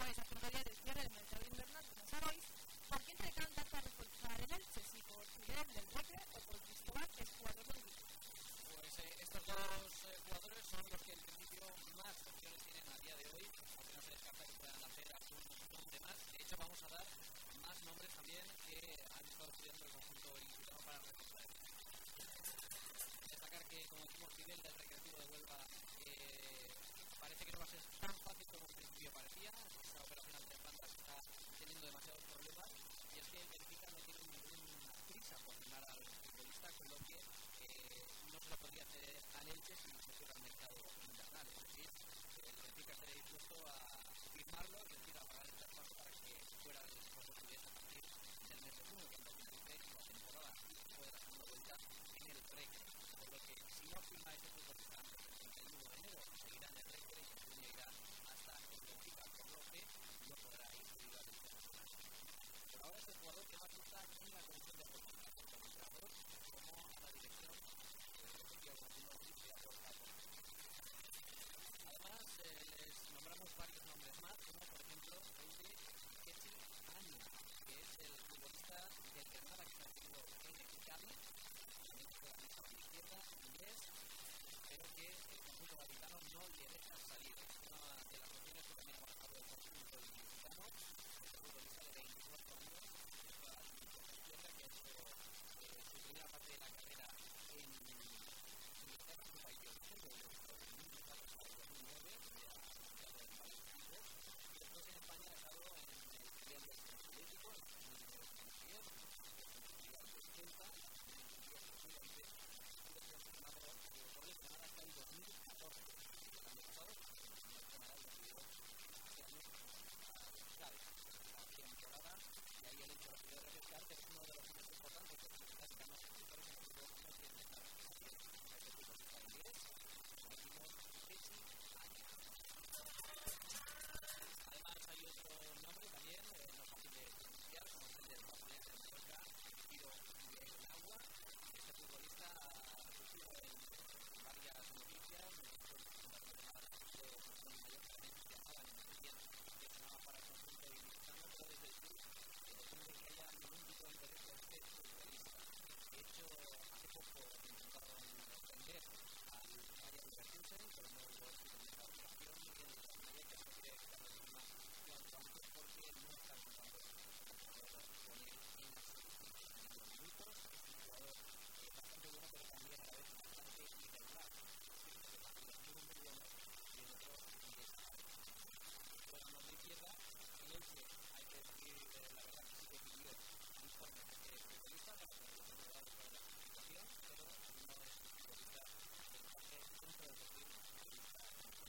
a 5 días del cierre del mercado invernal, como sabéis, ¿por quién se decantan para reforzar el Elche? Si por Fidel del Recre o por Cristóbal, que es jugador del equipo. Pues estos dos jugadores son los que en principio más opciones tienen a día de hoy, aunque no se descarta que puedan hacer algún nombre más. De hecho, vamos a dar más nombres también que han estado estudiando el conjunto ilicitano para reforzar el equipo. Destacar que, como decimos, Fidel del Recreativo de Huelva parece que no va a ser tan fácil como en principio parecía. Esa operación ante el Pandas está teniendo demasiados problemas y es que el Benfica no tiene ninguna prisa por firmar al futbolista, con lo que no se lo podría hacer al Elche si se fuera al mercado invernal. Es decir, el Benfica estaría dispuesto a firmarlo, es decir, a pagar el traspaso para que fuera del equipo portugués a partir del mes de junio, cuando finalice la temporada y después de la segunda vuelta en el Recre. Por lo que si no firma ese futbolista antes del 31 de enero, seguirá en el Recre y en junio irá hasta el Benfica, por lo que no podrá ir debido al internacional. Por ahora es el jugador que más gusta en la comisión de Portugal, tanto como entrenador como a la dirección Además, les nombramos varios nombres más, como por ejemplo el de Kechi Aña, que es el futbolista del Granada que está haciendo en el Cali, también juega mucho a la izquierda, inglés, pero que el conjunto vaticano no le deja salir. Es una de las opciones que también ha manejado el conjunto ilicitano, el futbolista de 24 años, que juega a la izquierda, que ha hecho su primera parte de la carrera en Inglaterra, su país de origen, de 2004 hasta el 2009, donde ha marcado en varios equipos, y después en España ha estado en el filial del Atlético, en el 2010, en el 80, en el 2011, y después firmado por el Granada hasta el 2014. El año pasado, el Granada decidió hace años a Cádiz, la temporada, y ahí el hecho lo pudo refrescar, que es uno de los más importantes, porque quizás que más escritores en el equipo no quieren dejar a ese futbolista inglés, como decimos, Kechi Aña. Además hay otro nombre también, no fácil de pronunciar, como es el del japonés del Mallorca, Hiro Agua. Este futbolista ha surgido en varias noticias, con Mallorca también se llamaban y decían que sonaba para el conjunto ilicitano, pero desde el club depende que haya ningún tipo de interés por este futbolista. De hecho, hace poco intentaron vender al Bayer Leverkusen, pero no hubo éxito en esa operación y el Mallorca se quiere quitar de encima cuanto antes porque no está contando con él en la selección. En los minutos es un jugador bastante bueno, pero también a la vez bastante irregular. Es decir, que partidos muy buenos y en otros desaparecidos. Juega más de izquierda, en Elche hay que decir, la verdad que sí que pidió informes de este futbolista para que se pueda dar la clasificación, pero no es un futbolista que encaje dentro del perfil futbolista.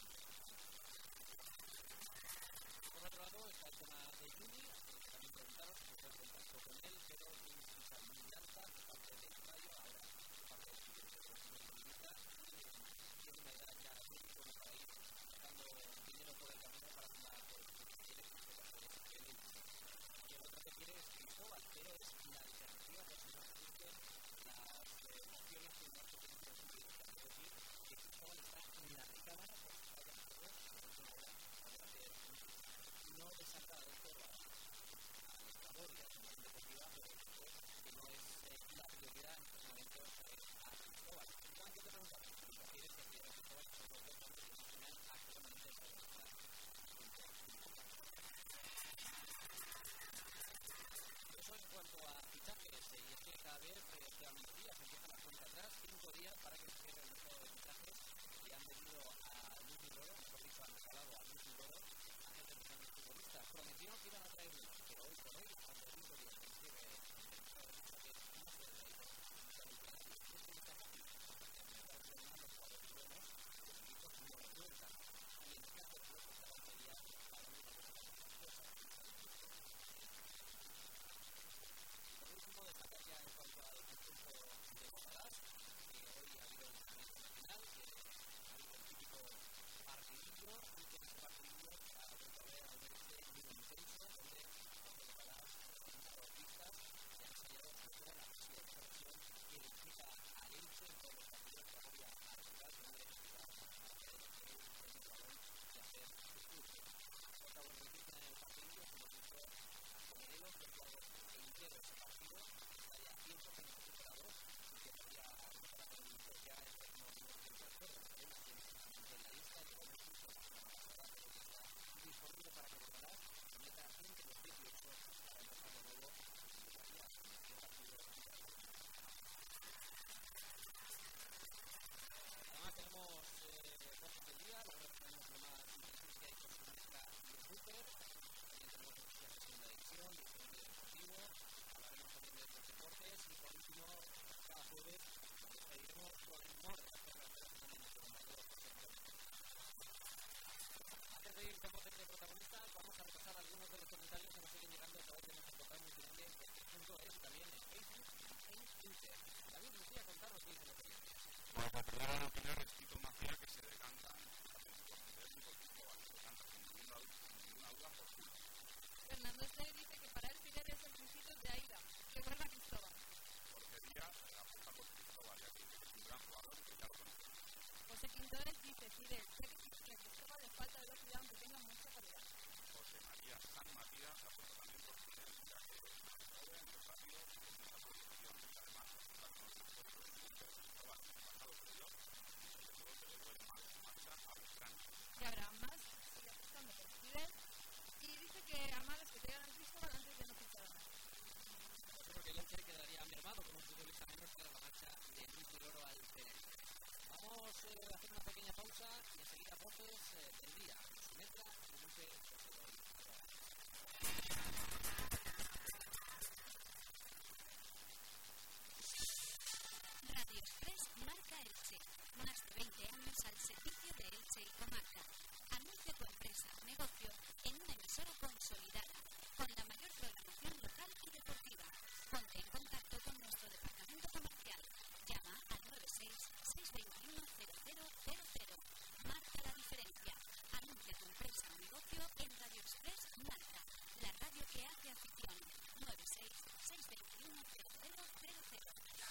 Por otro lado está el tema de Juni, que también preguntaron si se puede contacto con él, pero tiene una ficha muy alta por parte del Rayo, ahora por parte del Sevilla, y tiene una edad ya muy como para ir sacando dinero por el camino para firmar por el que quiere que se pase el Elche. Y el otro que quiere es Cristóbal, pero es la alternativa por si no existen las opciones que el Barça tiene por el sentido. Es decir, que Cristóbal está en la recámara por si vayan a todos, poder hacer no desata del todo a nuestra gloria, a la deportiva, pero después que no es la prioridad en estos momentos a Cristóbal. Igual que te preguntaba, si lo quieres, si quieres Cristóbal, son los dos nombres que funcionan actualmente para estar eso en cuanto a fichajes, y es que cada vez quedan menos días, empiezan las cuentas atrás, 5 días para que se cierre el mercado de fichajes y han venido a Luis Loro, mejor dicho, han regalado a Luis Loro antes de empezar los futbolistas. Prometieron que iban a traer uno, pero hoy por hoy, cuando 5 días que se cierre el mercado de fichajes, no se ha traído absolutamente nadie. Es que está fácil, porque el mercado de los jugadores buenos, los equipos no lo cuentan. Y en el caso de los que estaban sería para una cosa más cosas. Por último, destacar ya en cuanto al conjunto de Bordalás, que hoy ha habido un internacional, que ha habido el típico partidillo, y que en ese partidillo ha vuelto a ver a un Elche muy intenso, donde los de Bordalás jueves despediremos con el humor de la carrera de nuestro compañero José Antonio. Antes de ir con voces de protagonistas, vamos a repasar algunos de los comentarios que nos siguen llegando a través de nuestro portal multimedia .es y también en Facebook y en Twitter. David Lucía, contarnos qué dice la opinión. Pues la primera opinión es Tito Macía, que se decantan por Fidel y por Cristóbal. Se decantan sin ninguna duda por Julio. Fernando Esther dice que para él Fidel es el principio de Aida, que vuelva a Cristóbal. Jorge Díaz apuesta por Cristóbal, ya que es un gran jugador que ya lo conocemos. José Quintores dice Fidel, ya que a Cristóbal le falta velocidad aunque tenga mucha calidad. José María San Matías apuesta también por Fidel, ya que es más joven, más rápido, con mucha proyección y además apunta con otros puestos de Cristóbal en el pasado anterior y sobre todo que le duele más marcha a Belgrano. Y Abraham más sigue apostando por Fidel y dice que Amal es que te ganan Cristóbal antes de no fichar a más. Yo creo que el Elche quedaría mermado con un futbolista menos tras la marcha de Luis del Oro al Tenerife. Vamos a hacer una pequeña pausa y enseguida voces del día. Simetra y Lupe Radio Express Marca Elche. Más de 20 años al servicio de Elche y comarca. Anuncia tu empresa o negocio en una emisora consolidada, con la mayor programación local y deportiva. Ponte en contacto con nuestro departamento comercial. Llama al 96-621-0000. Marca la diferencia. Anuncia tu empresa o negocio en Radio Express Marca, la radio que hace afición. 96-621-0000.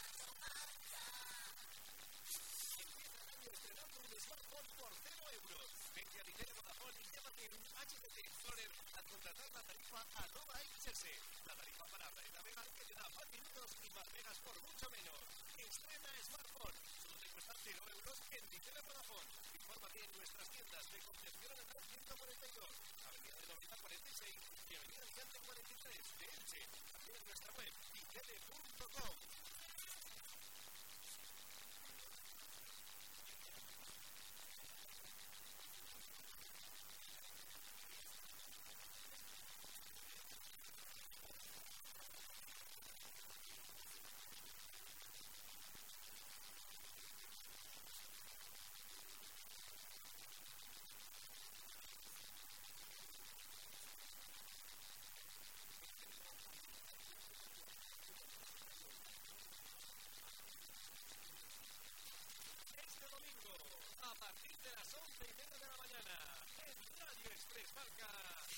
Estrenando un smartphone por 0 euros. Vente a Dinero Vodafone y llévate un HTC Explorer al contratar la tarifa @XS. La tarifa para hablar y navegar que te da más minutos y más megas por mucho menos. Estrena smartphone. Solo te cuesta 0 euros en Dinero Vodafone. Infórmate en nuestras tiendas de Concepción en el 142, Avenida de Lorena 46 y Avenida Alicante 43 de Elche. También en nuestra web igele.com. A partir de las 11:30 de la mañana, en Radio Express Marca.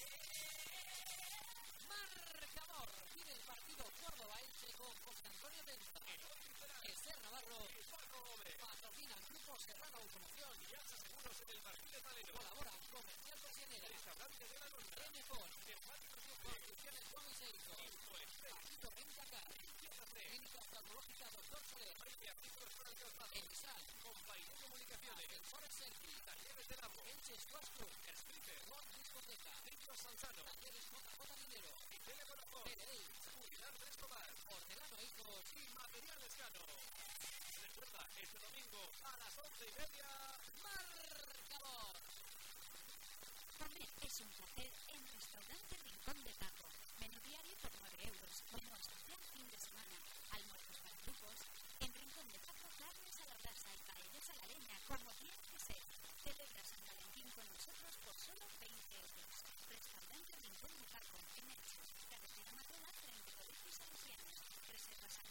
Marcador. Vive el partido Córdoba-Elche con José Antonio Tenza, Esther Navarro, Paco Gómez. patrocinan Grupo Serrano Automoción Y Alza Seguros en el Martín de Talero. Colaboran Comercial Persianera, Restaurante de la Luna. N-Fon, Neumáticos Luque. Construcciones Juan y Seijo, Infoexpress. Paquito Rentacar, Limpieza 3. Clínica Oftalmológica Doctor Soler, María Artículos para el Calzado. Elisal, Compañía de Comunicaciones. Ascensores Selfie, Talleres de Labo. Elche Squash Club, Stripper. Rock Discoteca, Centro Salzano. Talleres JJ Minero, Igele Vodafone. PDI, Pilar de Escobar. Hortelano Hijos Y Material Escano. Recuerda, este domingo a las 11:30. Marcador. Comer es un placer en Restaurante Rincón de Paco. Menú diario por 9 euros. Menú especial fin de semana. Almuerzos para grupos. En Rincón de Paco, carnes a la brasa y paellas a la leña, como tiene que ser. Celebra San Valentín con nosotros por solo 20 euros. Restaurante Rincón de Paco, en Elche. Carretera Matola, frente a Colegios Salesianos. Reservas al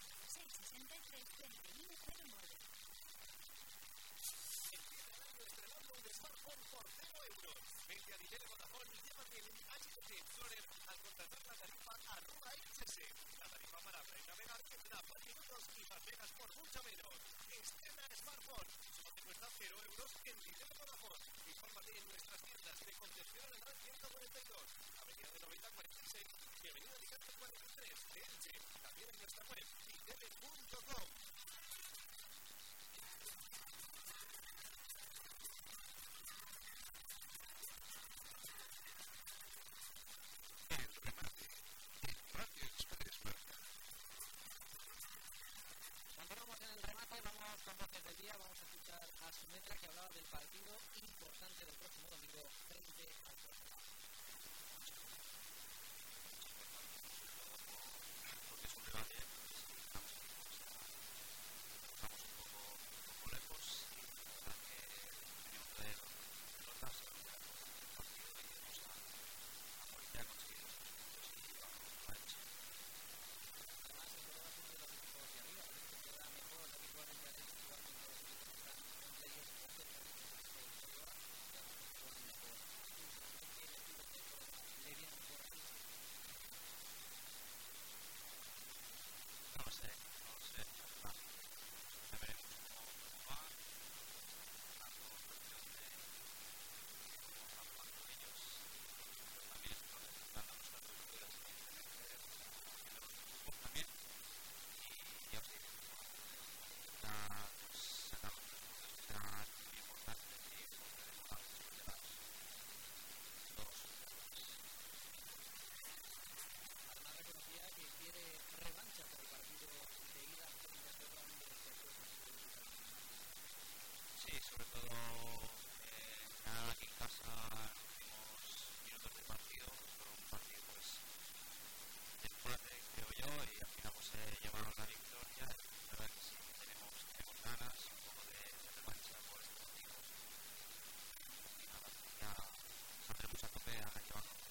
96-663-3109. Estrenando un smartphone por 0 euros. Vente a Dinero Vodafone y llévate el HTC Explorer al contratar la tarifa @XS. La tarifa para hablar y navegar que te da más minutos y más megas por mucho menos. Estrena smartphone. Solo te cuesta 0 euros en Dinero Vodafone. Infórmate en nuestras tiendas de Concepción en el 142, Avenida de Lorena 46 y Avenida Alicante 43 de Elche. También en nuestra web igele.com. Radio Express Marca. Continuamos en el remate, vamos con voces del día, vamos a escuchar a Simetra que hablaba del partido importante del próximo domingo frente al Córdoba. Porque es un debate sobre todo ganar aquí en casa en los últimos minutos del partido. Fue un partido pues de empate, creo yo, y al final pues llevaron la victoria. La verdad que sí, tenemos ganas, un poco de revancha por estos motivos. Y nada, ya saldremos a tope a llevarnos.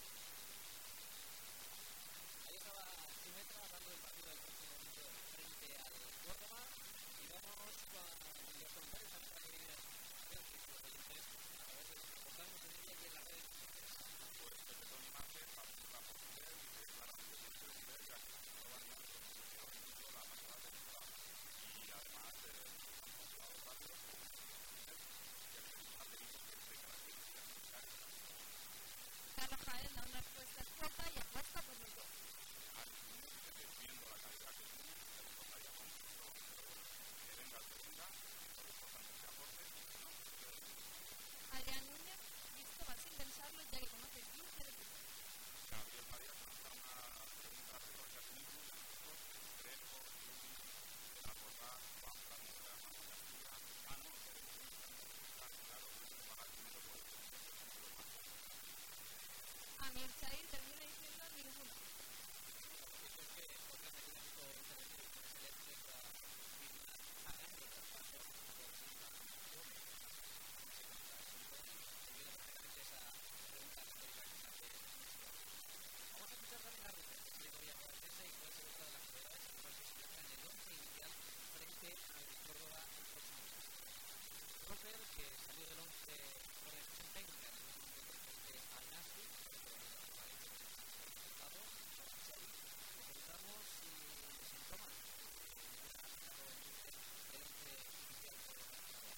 Ahí estaba Simetra hablando del partido del próximo domingo frente al Córdoba y vamos con los comentarios a nuestra querida Beatriz, los oyentes, a través de los que contamos en ella y en las redes sociales. Pues desde Tony Márquez participa por Twitter y que claramente tiene que decir que aquí no va a llevar con mucho la pasada temporada. Y además son jugadores rápidos como que ha tenido siempre características similares. Carlos Jaén da una respuesta corta y apuesta por los dos. Al segundo dice que viendo la calidad que tiene, le gustaría con pero bueno, que venga el que venga, lo importante es que aporte y que no, que quede bien. Adrián Núñez, listo, vas sin pensarlo ya que conoces 15 de fútbol. Gabriel María lanza una pregunta retórica a sí mismo y a nosotros, Crespo, Yuri, de la Porra, Juan Fran, de la Manuel Castilla. No, queremos un escándalo, claro, no hay que pagar dinero por el servicio, que son los más cómodos. Amir Chair termina diciendo ninguno. Eso es que otras medidas o intervenciones con ese eléctrico a grande traspaso por Silva Gómez. Se cuenta asunto y olvida perfectamente esa pregunta retórica que se hace. Vamos a escuchar también a Ruper, de Gobierno Artesa y puede ser otra de las novedades que igual que se muestra en el 11 inicial frente al Córdoba el próximo mes. Ruper, que salió del 11 por el desempeño en el último encuentro frente al Nasri, pero por el Valencia que se ha resultado, a Xavi, le preguntamos si le sentó mal que ha sacado en Twitter el 11 inicial por el Barcelona.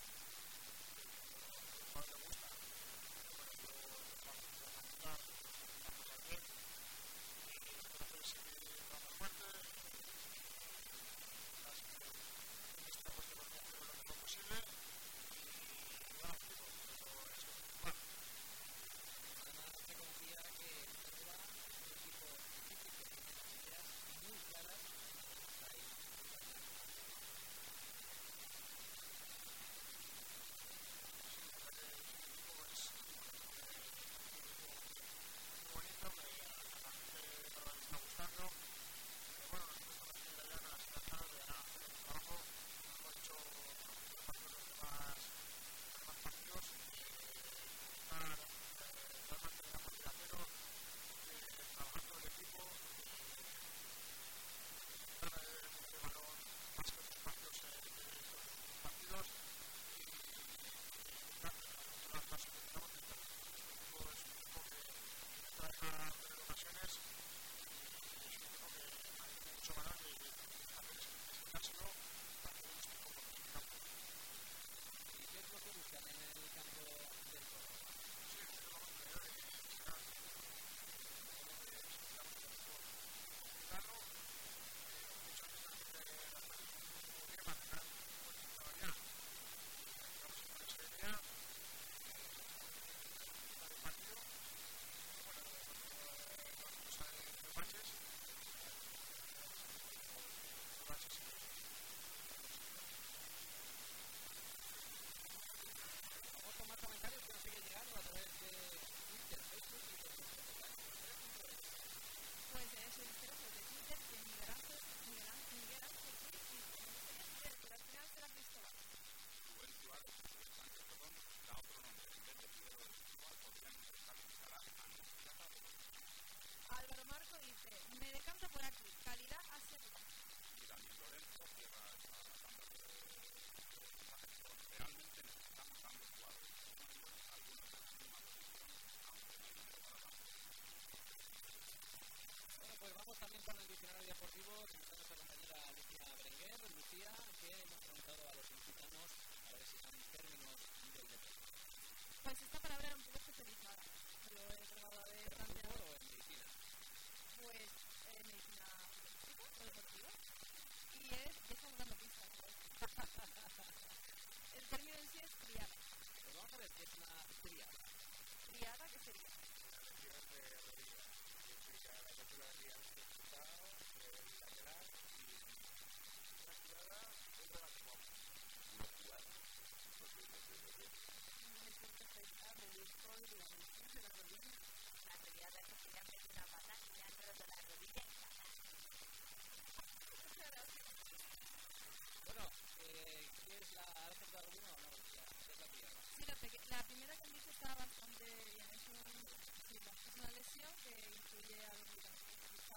No le gusta. Bueno, yo vamos a analizar las cosas bien y conocer si va más fuerte las esta pues que lo mejor posible y van a hacerlo, pero eso es bueno. Además, reconocía que el Córdoba es un equipo difícil que tiene las ideas muy claras y está ahí. Muy bonito, que a la gente le está gustando. Bueno, nosotros estamos aquí ya con las esperanzas de hacer un trabajo. Hemos hecho los demás partidos y estar realmente en la partida cero, trabajar con el equipo y dar el balón más que otros partidos partidos y buscar las más que tengamos que hacer. El equipo es un equipo que trabaja a tener ocasiones y es un equipo que hay mucho ganas de hacer explicárselo para que no esté como en el campo. ¿Y qué es lo que buscan en el campo del Córdoba? Sí, es lo que creo de sacar cuidarlo, muchas veces las cosas como bien mantener un buen todavía. Vamos a poner esa idea, disfrutar el partido. Bueno, vamos a ver revanches y Vamos con más comentarios que nos siguen llegando a través de Twitter, Facebook y por supuesto también por Twitter.es. Pues eso es cero de Twitter que Miguel Ángel sí, y pero al final será Cristóbal. Rubén Suárez, Sánchez Cotón, da otro nombre. En vez de Figueroa de Cristóbal, podrían intentar instalar a Nescata de Álvaro Marco dice, me decanto por Acri, calidad asegurada. y Daniel Lorenzo cierra esta tanda de mensajes con realmente necesitamos ambos jugadores disponibles, algunos en la misma posición, aunque no hay dinero para tanto. Bueno, pues vamos también con el diccionario deportivo, que nos da nuestra compañera Lucía Berenguer. Lucía, que hemos preguntado a los ilicitanos a ver si están términos del deporte. Pues esta palabra era un poco especializada, pero he probado de ¿En plantear. fútbol o en medicina? Pues medicina futbolística o deportiva y es, ya estamos dando pistas, ¿sabes? El término en sí es triada. Pues vamos a ver qué es una triada. ¿Triada qué sería? las lesiones de rodilla y explica la rotura de ligamento cruzado, lateral y una tirada dentro de la jugada. Una jugada, pues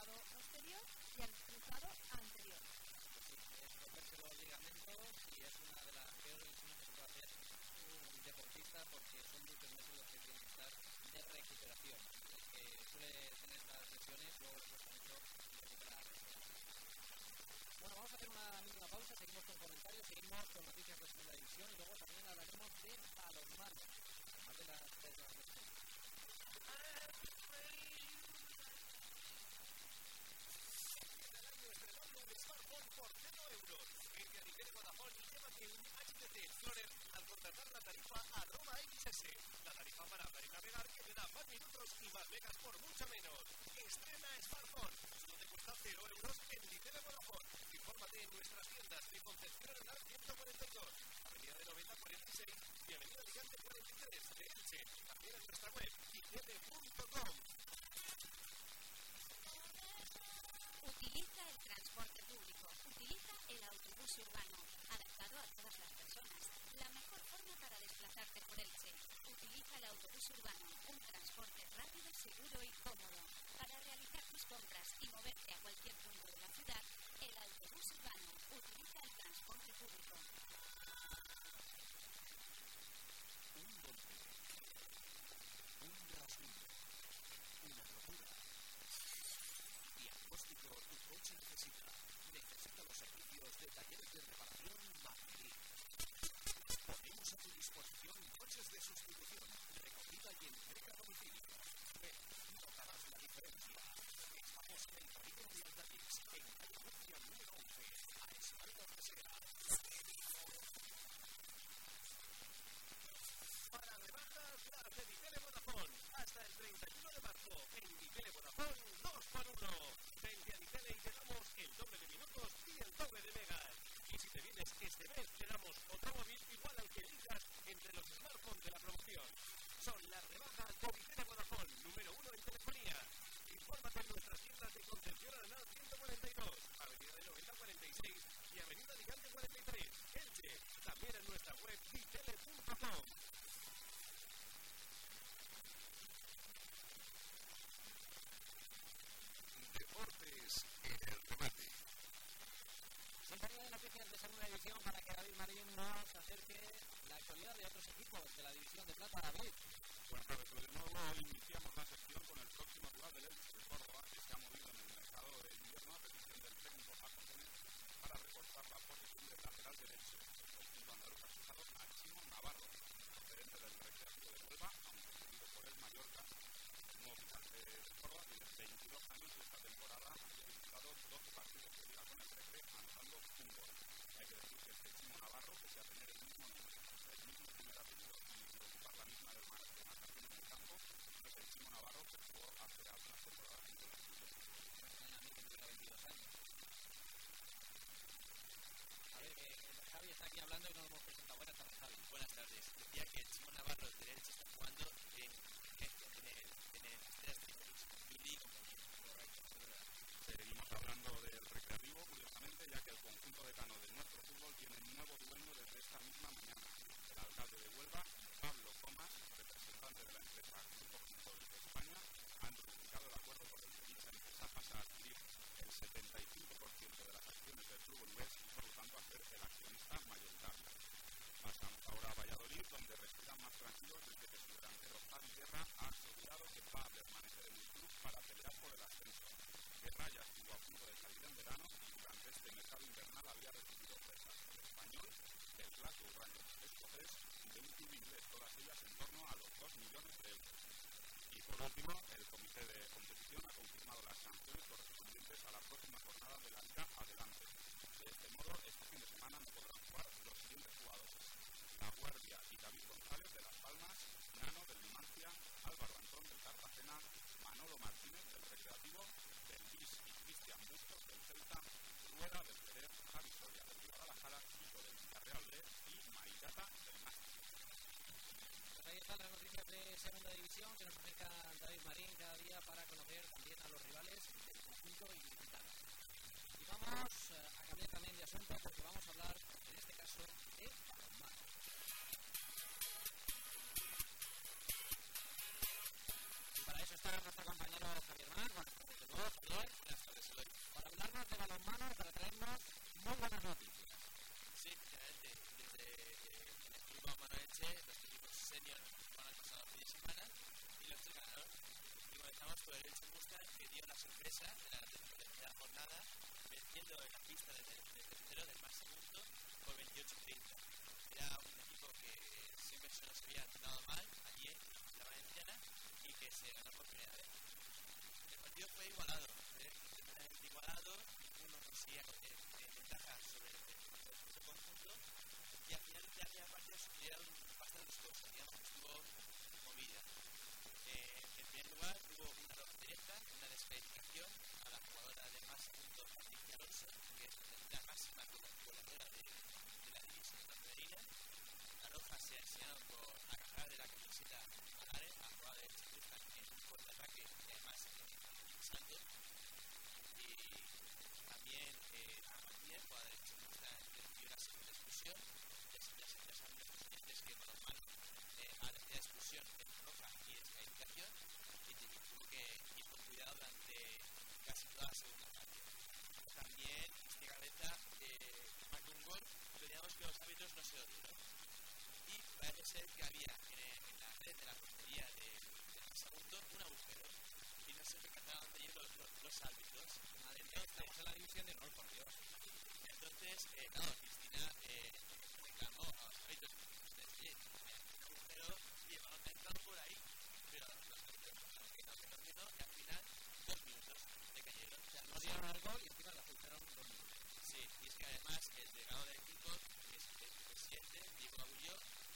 cruzado posterior y al cruzado anterior. Sí, es romperse los ligamentos y es una de las peores lesiones que puede hacer un deportista porque son muchos meses los que tiene que estar de recuperación. El que suele tener estas lesiones luego le cuesta mucho recuperar. Bueno, vamos a hacer una mínima pausa, seguimos con comentarios, seguimos con noticias de segunda división y luego también hablaremos de balonmano. Más de las 3 horas de semana. Smartphone por 0 euros. Vente a Nivel Vodafone y llévate un HTC Explorer al contratar la tarifa @XS. La tarifa para hablar y navegar que te da más minutos y más megas por mucho menos. Estrena Smartphone. Solo te cuesta 0 euros en Nivel Vodafone. Infórmate en nuestras tiendas de Concepción Arenal 142, Avenida de 9046 y Avenida Alicante 43 de Elche. También en nuestra web icd.com. Utiliza el transporte público, utiliza el autobús urbano, adaptado a todas las personas. La mejor forma para desplazarte por Elche. Utiliza el autobús urbano, un transporte rápido, seguro y cómodo. Para realizar tus compras y moverte a cualquier punto de la ciudad, el autobús urbano, utiliza el transporte público. Un golpe, un rasguño, una rotura. Diagnóstico tu coche necesita los servicios de talleres de reparación Madrid. Ponemos a tu disposición coches de sustitución, recogida y entrega a domicilio. Ven, notarás la diferencia. Estamos en el polígono de Altavix, en calle Murcia número 11, a espaldas de Sera. Para rebajas las de Nivel Vodafone, hasta el 31 de marzo, en Nivel Vodafone 2x1. Vente a Nivel y te damos el doble de minutos y el doble de megas. Y si te vienes este mes, te damos otro móvil igual al que elijas entre los smartphones de la promoción. Son las rebajas de Nivel Vodafone, número 1 en telefonía. Infórmate en nuestras tiendas de Concepción Arenal 142, Avenida de 9046 y Avenida Alicante 43, Elche. También en nuestra web vitele.com. Deportes en el remate. Sintonía de noticias de segunda división para que David Marín nos acerque la actualidad de otros equipos de la división de plata. David. Buenas tardes, de nuevo iniciamos la sección con el próximo rival del Elche de Córdoba, que se ha movido en el mercado de invierno a petición del técnico Paco Gómez para reforzar la posición del lateral derecho. El conjunto andaluz ha fijado a Chimo Navarro, procedente del Recreativo de Huelva, aunque cedido por el Mallorca. El nuevo fichaje de Córdoba tiene 22 años y esta temporada ha disputado 12 partidos de liga con el Recre, anotando un gol. Hay que decir que este Chimo Navarro, pese a tener el mismo primer apellido y ocupar la misma demarcación en el campo, no es el Chimo Navarro que jugó hace algunas temporadas en el equipo. A mí que tuviera 22 años. A ver, Javi está aquí hablando y no lo hemos presentado. Buenas tardes, Javi. Buenas tardes. Decía que Chimo Navarro del Elche está jugando en Estrellas Trípolis. Y compañía. Correcto, es verdad. Seguimos hablando del Recreativo, curiosamente, ya que el conjunto decano de nuestro fútbol tiene un nuevo dueño desde esta misma mañana. El alcalde de Huelva, Pablo Comas, representante de la empresa Grupo Fútbol de España, han ratificado el acuerdo por el que dicha empresa pasa a adquirir el 75% de las acciones del Club Univers y por lo tanto a ser el accionista mayoritario. Pasamos ahora a Valladolid, donde respiran más tranquilos desde que su delantero Javi Guerra ha asegurado que va a permanecer en el club para pelear por el ascenso. Guerra ya estuvo a punto de salir en verano y durante este mercado invernal había recibido ofertas del Español, del Glasgow Rangers escocés y de un club inglés, todas ellas en torno a los 2 millones de euros. Y por último, el comité de competición ha confirmado las sanciones correspondientes a la próxima jornada de la Liga Adelante. De este modo, este fin de semana no podrán jugar los siguientes jugadores: La Guardia y David González de Las Palmas, Nano del Numancia, Álvaro Antón del Cartagena, Manolo Martínez del Recreativo, del Luis y Cristian Bustos del Celta, Rueda del Jerez, Javi Soria del Guadalajara, Chico del Villarreal B y Mairata del Máster. Pues ahí están las noticias de segunda división que nos acerca David Marín cada día para conocer también a los rivales del conjunto ilicitano. Y vamos a cambiar también de asunto porque vamos a hablar, en este caso, de balonmano. Y para eso está nuestro compañero Javier Mar. Buenas tardes de nuevo, Javier. Elche, los equipos senior van a pasar el fin de semana y los tres ganaron. Y comenzamos por el Elche Mustang, que dio la sorpresa de la jornada, venciendo en la pista del tercero del más segundo por 28-30. Era un equipo que siempre se nos había dado mal allí en la Valenciana y que se ganó por primera vez. El partido fue igualado, completamente igualado, ninguno conseguía ventaja sobre el conjunto y al final de la primera parte sucedieron bastantes cosas, digamos que estuvo movida. En primer lugar hubo una roja directa, una descalificación a la jugadora de más puntos, Patricia Alonso, que es la máxima goleadora de la división femenina. La roja se enseñaron por agarrar de la camiseta a Lare, a la jugadora de Chipusca en un contraataque y además salto. Y también a Martínez, jugadora de Chipusca, recibió una segunda expulsión. Ya saben los estudiantes que con los manos a la tercera expulsión en roja y descalificación y tuvo que ir con cuidado durante casi toda la segunda parte. También este Gaveta marcó un gol, pero digamos que los árbitros no se lo dieron. Y parece ser que había en la red de la portería del segundo un agujero y no se percataron de ello los árbitros. Madre mía, estamos en la división de honor, por Dios. Entonces, claro, Cristina reclamó a los árbitros que un agujero y el balón ha entrado por ahí, pero los árbitros que no se terminó y al final 2 minutos de cayeron. O sea, no dieron al gol y encima la ajustaron 2 minutos. Sí, y es que además el delegado del equipo, que es el presidente, Diego Agulló,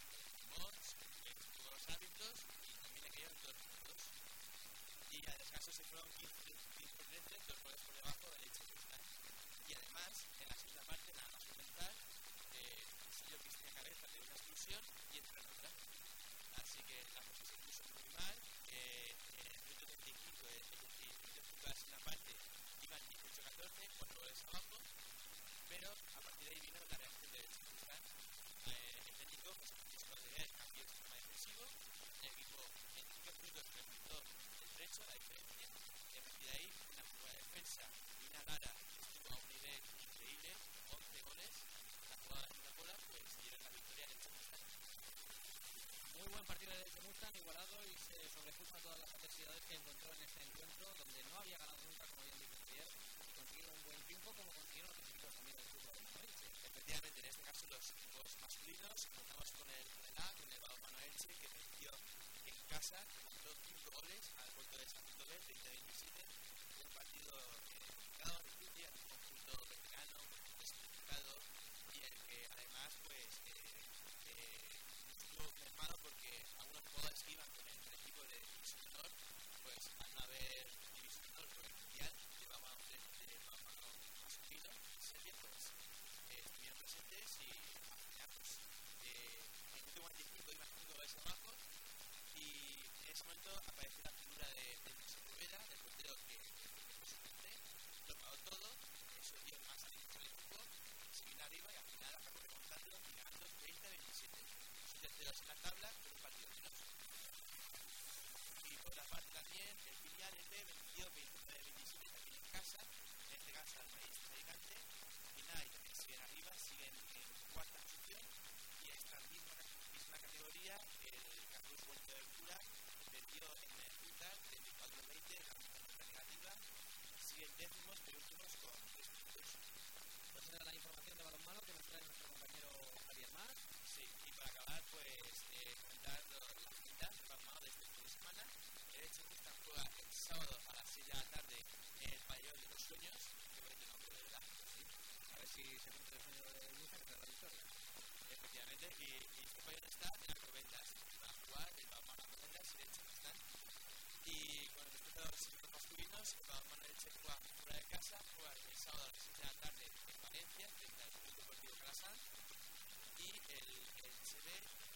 estuvo los árbitros y también le cayeron 2 minutos. Y al descanso se fueron 15 por 13, 2 goles por debajo del Elche Mustang. Y además, en la segunda parte, nada más comenzar, salió Cristina Cabeza de una expulsión y entró en otra. Así que la cosa se puso muy mal. En el minuto 35, es decir, en el minuto 5 de la segunda parte, iban 18-14, 4 goles abajo. Pero a partir de ahí vino la reacción del Elche Mustang. El técnico, José Francisco Aguirre, cambió el sistema defensivo. El equipo en 5 minutos remontó el trecho, la diferencia. Y a partir de ahí, una jugada de defensa y una Lara que estuvo a un nivel increíble, 11 goles. La jugada de una bola, pues dieron la victoria al Elche Mustang. Muy buen partido del Elche Mustang, igualado y se sobrepuja todas las adversidades que encontró en este encuentro, donde no había ganado nunca, como bien dicho ayer, y consiguieron un buen triunfo como consiguieron otros equipos también del fútbol de Elche. Efectivamente, en este caso los equipos masculinos, contamos con el RELA, con el balonmano Elche, que venció en casa, con 5 goles al puerto de San Cristóbal, 30-27, un partido complicado, difícil, un conjunto veterano, descalificado, y el que además pues estuvo mermado porque algunos jugadores que iban con el equipo de División Honor, pues al no haber División Honor por el Mundial de balonmano masculino, serie, pues estuvieron presentes y al final pues en el 45 iban 5 goles abajo y en ese momento aparece la figura de José Poveda, del portero que fue suplente, lo pagó todo, eso dio más ánimos al equipo, siguió arriba y al final acabó remontando y ganando 30-27. Son terceros en la tabla con un partido menos. Y por otra parte también el filial venció 29-27 también en casa, en este caso al país Alicante, y nada, y también siguen arriba, siguen en cuarta posición y en esta misma categoría el Carlos Huerto del Cura venció en el Ciutat 34-20, la única negativa, siguen décimos penúltimos con 3 puntos. Pues era la información de balonmano que nos trae nuestro compañero Javier Mas. Sí, y para acabar pues comentar las citas de balonmano de este fin de semana. El Elche Mustang juega el sábado a las 6 de la tarde en el pabellón de los sueños, que bonito nombre de verdad, ¿sí? A ver si se cumple el sueño de Lucha que trae la victoria. Efectivamente, y este pabellón está en Alcobendas, para jugar el balonmano Alcobendas y el Elche Mustang. Y con respecto a los equipos masculinos, el balonmano Elche juega fuera de casa, juega el sábado a las 6 de la tarde en Valencia, frente al Club Deportivo Calasán, y el CB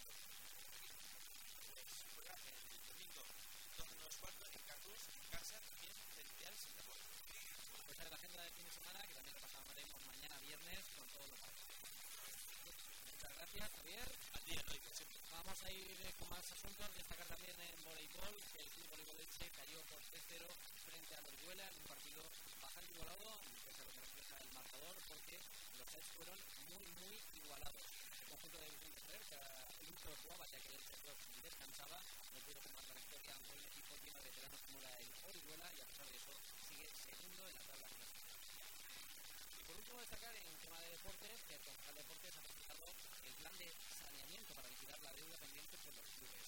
pues juega el domingo 12:15 en Carrús, en casa, también frente al Singapur. Pues es la agenda del fin de semana que también repasaremos mañana viernes con todos los partidos. Muchas gracias, Javier. A ti, Eloy, por siempre. Vamos a ir con más asuntos. Destacar también en voleibol que el Club Voleibol Elche cayó por 3-0 frente a Orihuela en un partido bastante igualado, pese a lo que refleja el marcador, porque los sets fueron muy igualados. El conjunto de Vicente Ferrer, que luchó eso jugaba, ya que el sector descansaba, no pudo tomar la victoria ante un equipo lleno de veteranos como era el Orihuela, y a pesar de eso sigue segundo en la tabla clasificatoria. Y por último destacar en tema de deportes, que el Concejal de Deportes ha presentado el plan de saneamiento para liquidar la deuda pendiente por los clubes.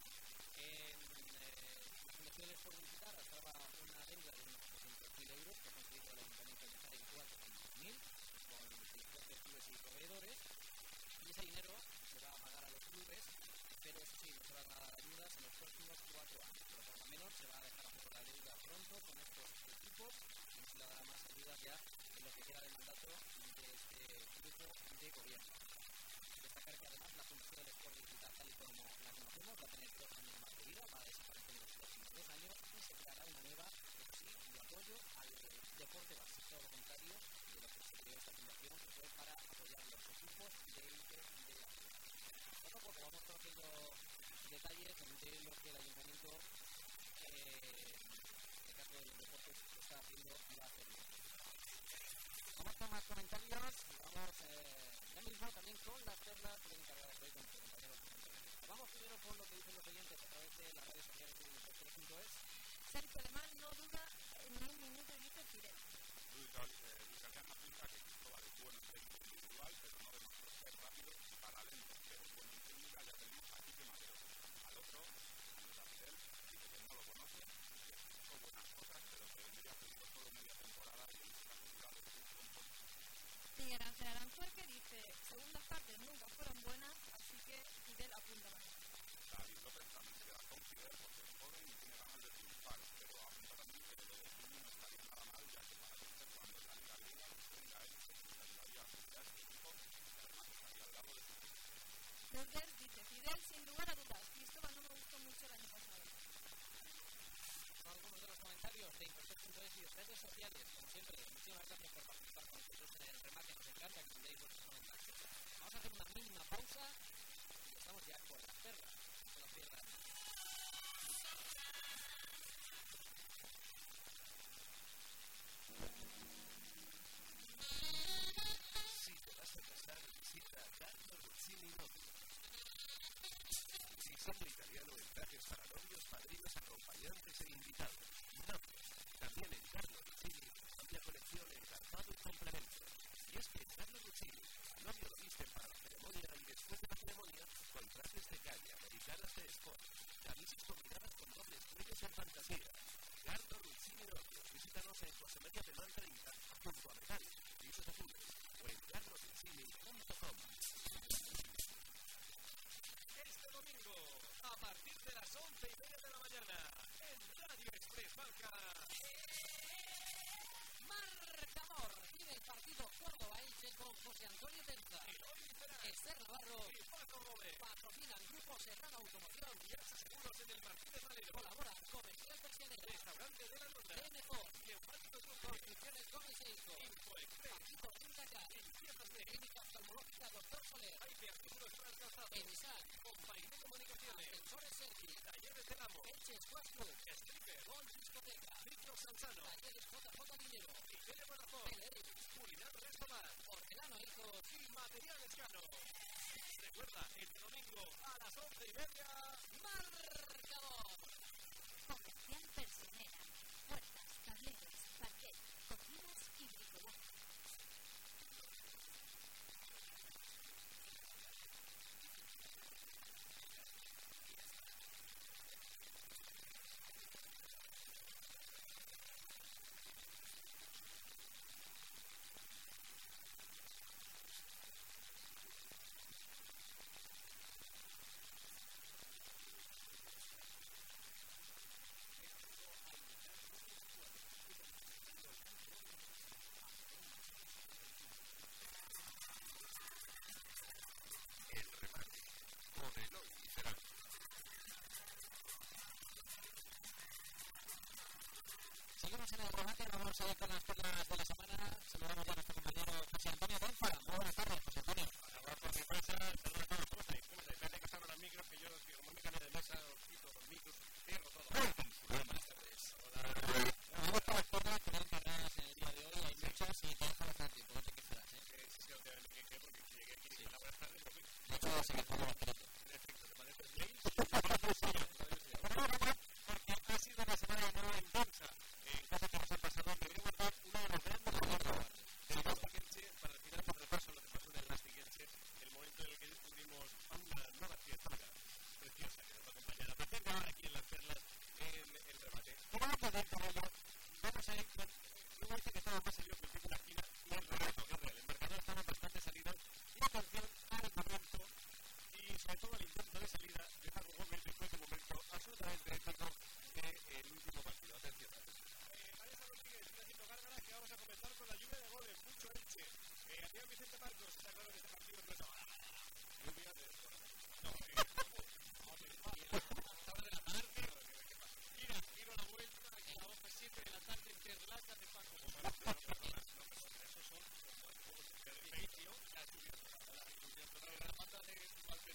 La Fundación del Sport Digital arrastraba una deuda de unos 800.000 euros que ha conseguido el Ayuntamiento dejar en 400.000 con diferentes clubes y proveedores, y ese dinero se va a pagar a los clubes, pero eso sí, no se van a dar ayudas en los próximos 4 años, pero por lo menos se va a dejar a la deuda pronto con estos equipos y se le dará más ayudas ya en lo que queda del mandato de este grupo de gobierno. Destacar que además la Fundación del Sport Digital, tal y como la conocemos, va a tener 2 años más de vida, va a desaparecer en los próximos 2 años y se creará una nueva, eso sí, de apoyo al deporte base, todo lo contrario de lo que se creó esta fundación, que fue para apoyar los equipos de élite de la ciudad. Poco a poco vamos conociendo detalles de lo que el Ayuntamiento, en el caso de los deportes, está haciendo y va a hacer. Vamos con más comentarios y vamos ya mismo también con las perlas que vienen cargadas hoy con nuestros compañeros. Vamos primero con lo que dicen los oyentes a través de las redes sociales de Deportes.es. Sergio Alemán no duda ni un minuto y dice Fidel. Luis Alcántara apunta que Cristóbal es bueno en técnico individual, pero no demostró ser rápido y para lento, pero bueno en técnica ya tenemos a Quique Mateo. Al otro, a Fidel, dice que no lo conoce, que hizo buenas cosas, pero que vendría haciendo solo media temporada y en esta cultura de fútbol con Miguel Ángel Aranzuerque dice, segundas partes nunca fueron buenas, así que Fidel apunta más. David López también se queda con Fidel porque es joven y tiene ganas de triunfar, pero apunta también que lo de Juni no estaría nada mal, ya que para entonces cuando la Liga Griega venga él, se ayudaría a apoyar este equipo y además estaría al lado de su equipo. Roger dice, Fidel sin lugar a dudas, Cristóbal no me gustó mucho el año pasado. Algunos de los comentarios de Imperfecto.es y de redes sociales, como siempre, muchísimas gracias por participar con nosotros en el remate, nos encanta que enviéis vuestros comentarios. Vamos a hacer una mínima pausa y estamos ya con las perlas, con las piedras. Si te vas a casar, visita Carlo Ruzzini Novios. Diseño italiano en trajes para novios, padrinos, acompañantes e invitados. Novios. También en Carlo Ruzzini, amplia colección en calzado y complementos. Y es que en Carlo Ruzzini, al novio lo visten para la ceremonia y después de la ceremonia, con trajes de calle, americanas de sport, camisas combinadas con dobles cuellos en fantasía. Carlo Ruzzini Novios. Visítanos en José María de Man 30, junto a Metal, pisos azules, o en carlosruzzini.com. Este domingo, a partir de las 11:30 de la mañana, en Radio Express marca Marcador. Vive el partido Córdoba-Elche con José Antonio Tenza, Esther Navarro y Paco Gómez. Patrocinan Grupo Serrano Automoción Y Asa Seguros en el Martínez Valero. Colaboran Comercial Persianera, Restaurante de la Ronda. Mejor, Y Neumático Grupo. Construcciones Gómez Eico, Info Express. Paquito Rincacar, Empiezas de Clínica Oftalmológica Dr. Soler, Aite Artículos Transportados. Enisan, Compañía de Comunicaciones. Ascensores Sergi, Talleres del Amo. Elche Squash Club, Stripper. Gol Discoteca, Víctor Sanzano. Talleres JJ Dinero, Y Tele Vodafone. Telex, Culinar Restaurant. Hortelano Hijos, Y Materiales Cano. Recuerda, este domingo a las 11:30. Marcador. Comercial Persianera. Puertas, tableros, parquet, cocinas y bricolaje. El remate, con Eloy Licerán. Seguimos en el remate, vamos a ir con las perlas de la semana. Saludamos a nuestro compañero José Antonio Tenza. Muy buenas tardes, José Antonio. Ahora por mi casa, saludos a todos. ¿Cómo estáis? ¿Cómo estáis? Dale que se abran los micros, que yo, que como me cambio de mesa, os quito los micros, os cierro todo. Buenas tardes. Hola. Me gustan las perlas que van cargadas en el día de hoy. Hay muchas y te dejo bastante tiempo, no te quejarás, ¿eh? Sí, obviamente, porque si llegué aquí y dije, buenas tardes, pues De hecho, se me pongo bastante. en efecto, ¿te parece?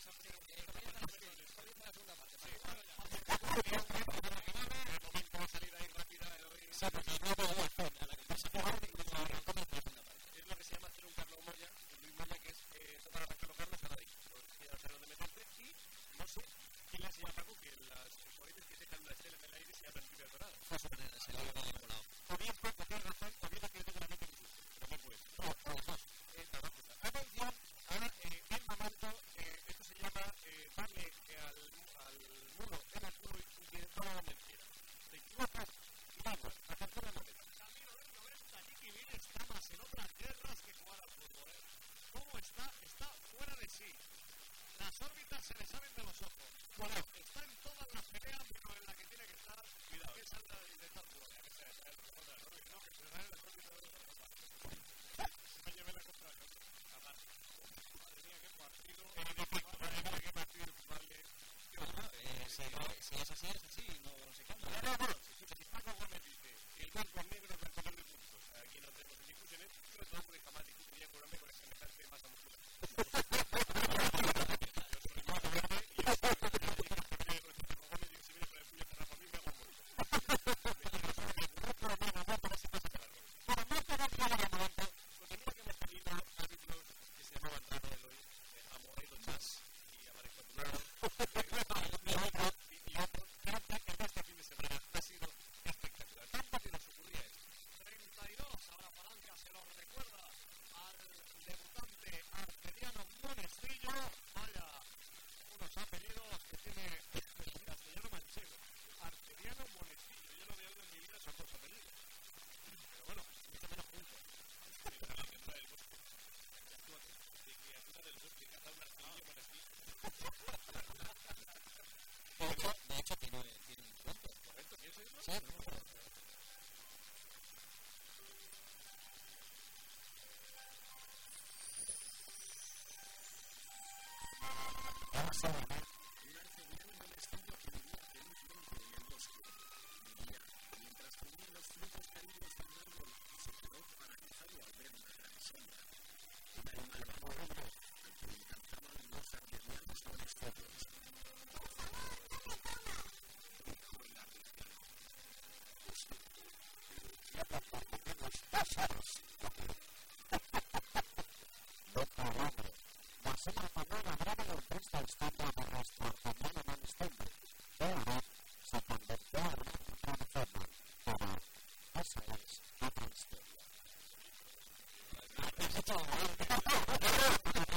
Esa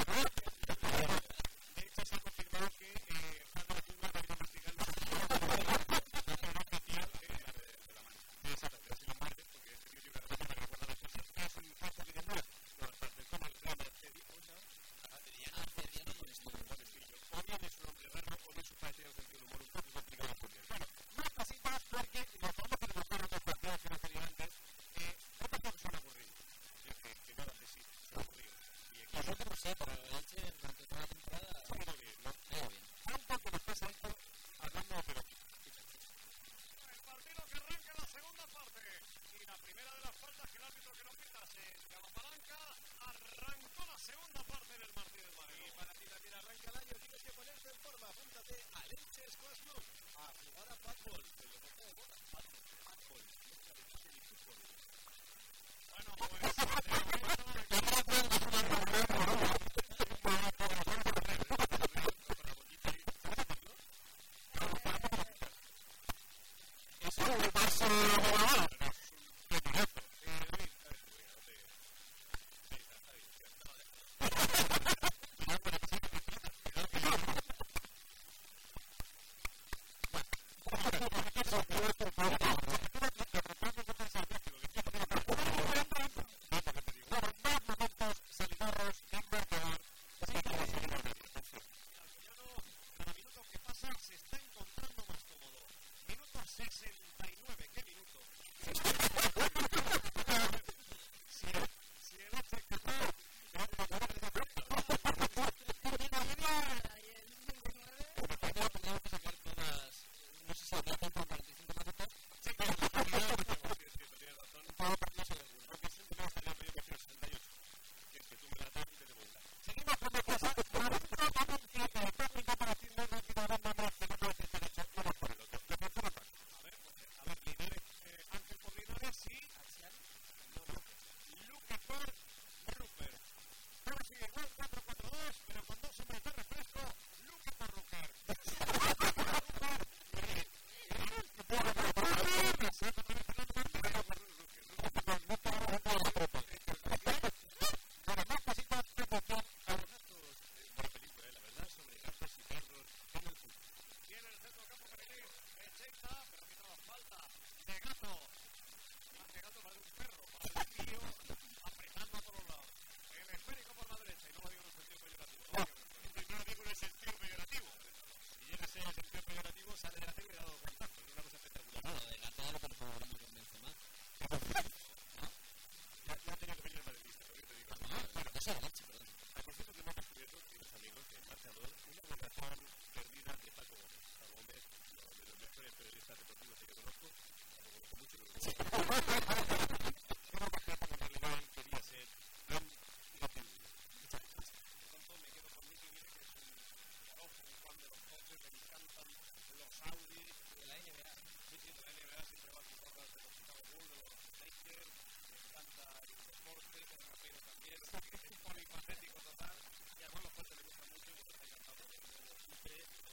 Saudi, de la NBA. sí, de la NBA siempre va a sus gorras de los Chicago Bulls, de los Lakers, me encanta el deporte, es rapero también, es polifacético total, y además los fuertes le gustan mucho y les ha encantado el nuevo Quique,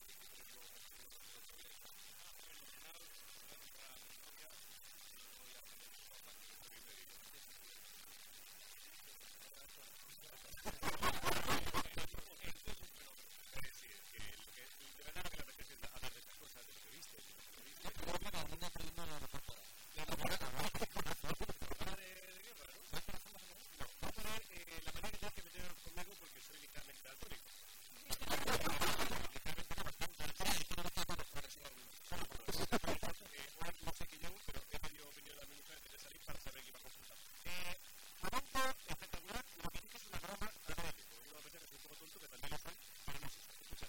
fenomenal, gracias a mi novia, y lo voy a hacer para que esté bien de vida. De verdad que le apetece hablar de estas cosas, de lo que viste, de lo que viste. Yo creo que la mundo aprende una mejor. ¿De guerra, no? No, voy a poner la manera que tienes que meter conmigo porque soy ligeramente daltónico. No sé qué yo, pero he pedido opinión a mi mujer antes de salir para saber qué iba a consultar. Momento espectacular, lo que dije es una broma agradable, porque yo a veces soy un poco tonto, que también lo soy, pero no sé, escucha.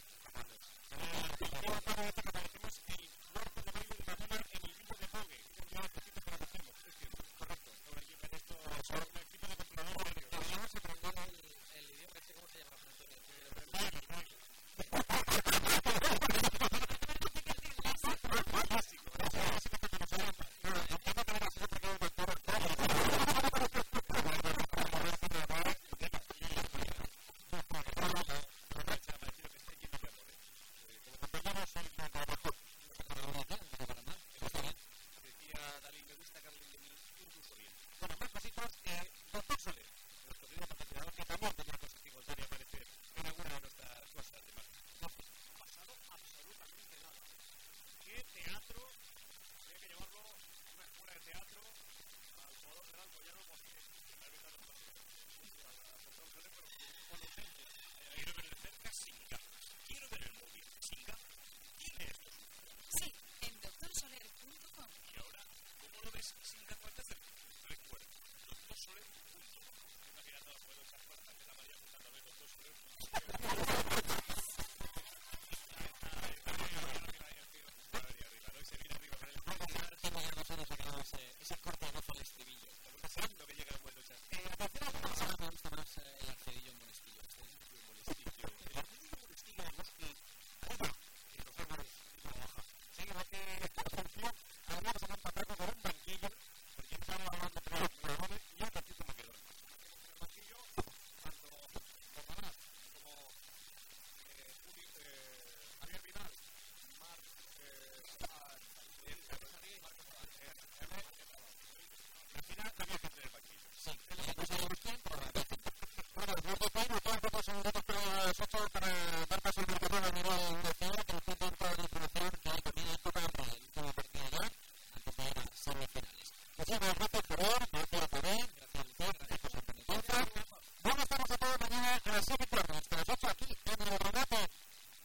Aparecemos el cuarto de baile de Madonna en el vídeo de Vogue, que es un poquito que lo hacemos, es que correcto, ahora yo en esto soy un equipo de controladores, Deberíamos aprender el idioma este, ¿cómo se llama, Antonio? Decía Dalí, me gusta Carlin de mí, incluso bien. Bueno, más cositas, Doctor Soler, nuestro querido patrocinador, que también tenía cosas que contar y aparecer en alguna de nuestras cosas de marketing. No ha pasado absolutamente nada. ¿Qué teatro? Habría que llevarlo a una escuela de teatro al jugador del Alcoyano porque realmente no pasa nada. A Doctor Soler, pero con urgencia. Quiero ver de cerca sin gafas. Quiero ver el móvil sin gafas. Dime esto. Sí, en doctorsoler.com. Y ahora, ¿cómo lo ves sin gafas de cerca? Recuerda, doctorsoler.com. Imagina todas las puedo echar para que la María apuntando a ver doctorsoler.com. Ese corte de voz al estribillo. Lo segundo que llega al vuelto chat. Me gusta más el arcedillo en Monestillo. El monestillo además que arriba en los árboles y por abajo. Sí, lo que función habría que sacar papel con un banquillo porque estaba hablando de los jugadores y un ratito me quedo. En el banquillo, tanto Bormanás como Javier Vidal, al final había gente del banquillo. Sí, no sabemos quién, pero la verdad. Bueno, los de Paino, todos los segundos para dar paso al marcador a nivel nacional, que el fútbol para la información que hay también toca el último partido ya, antes de ir a semifinales. Pues sí, gracias por ver.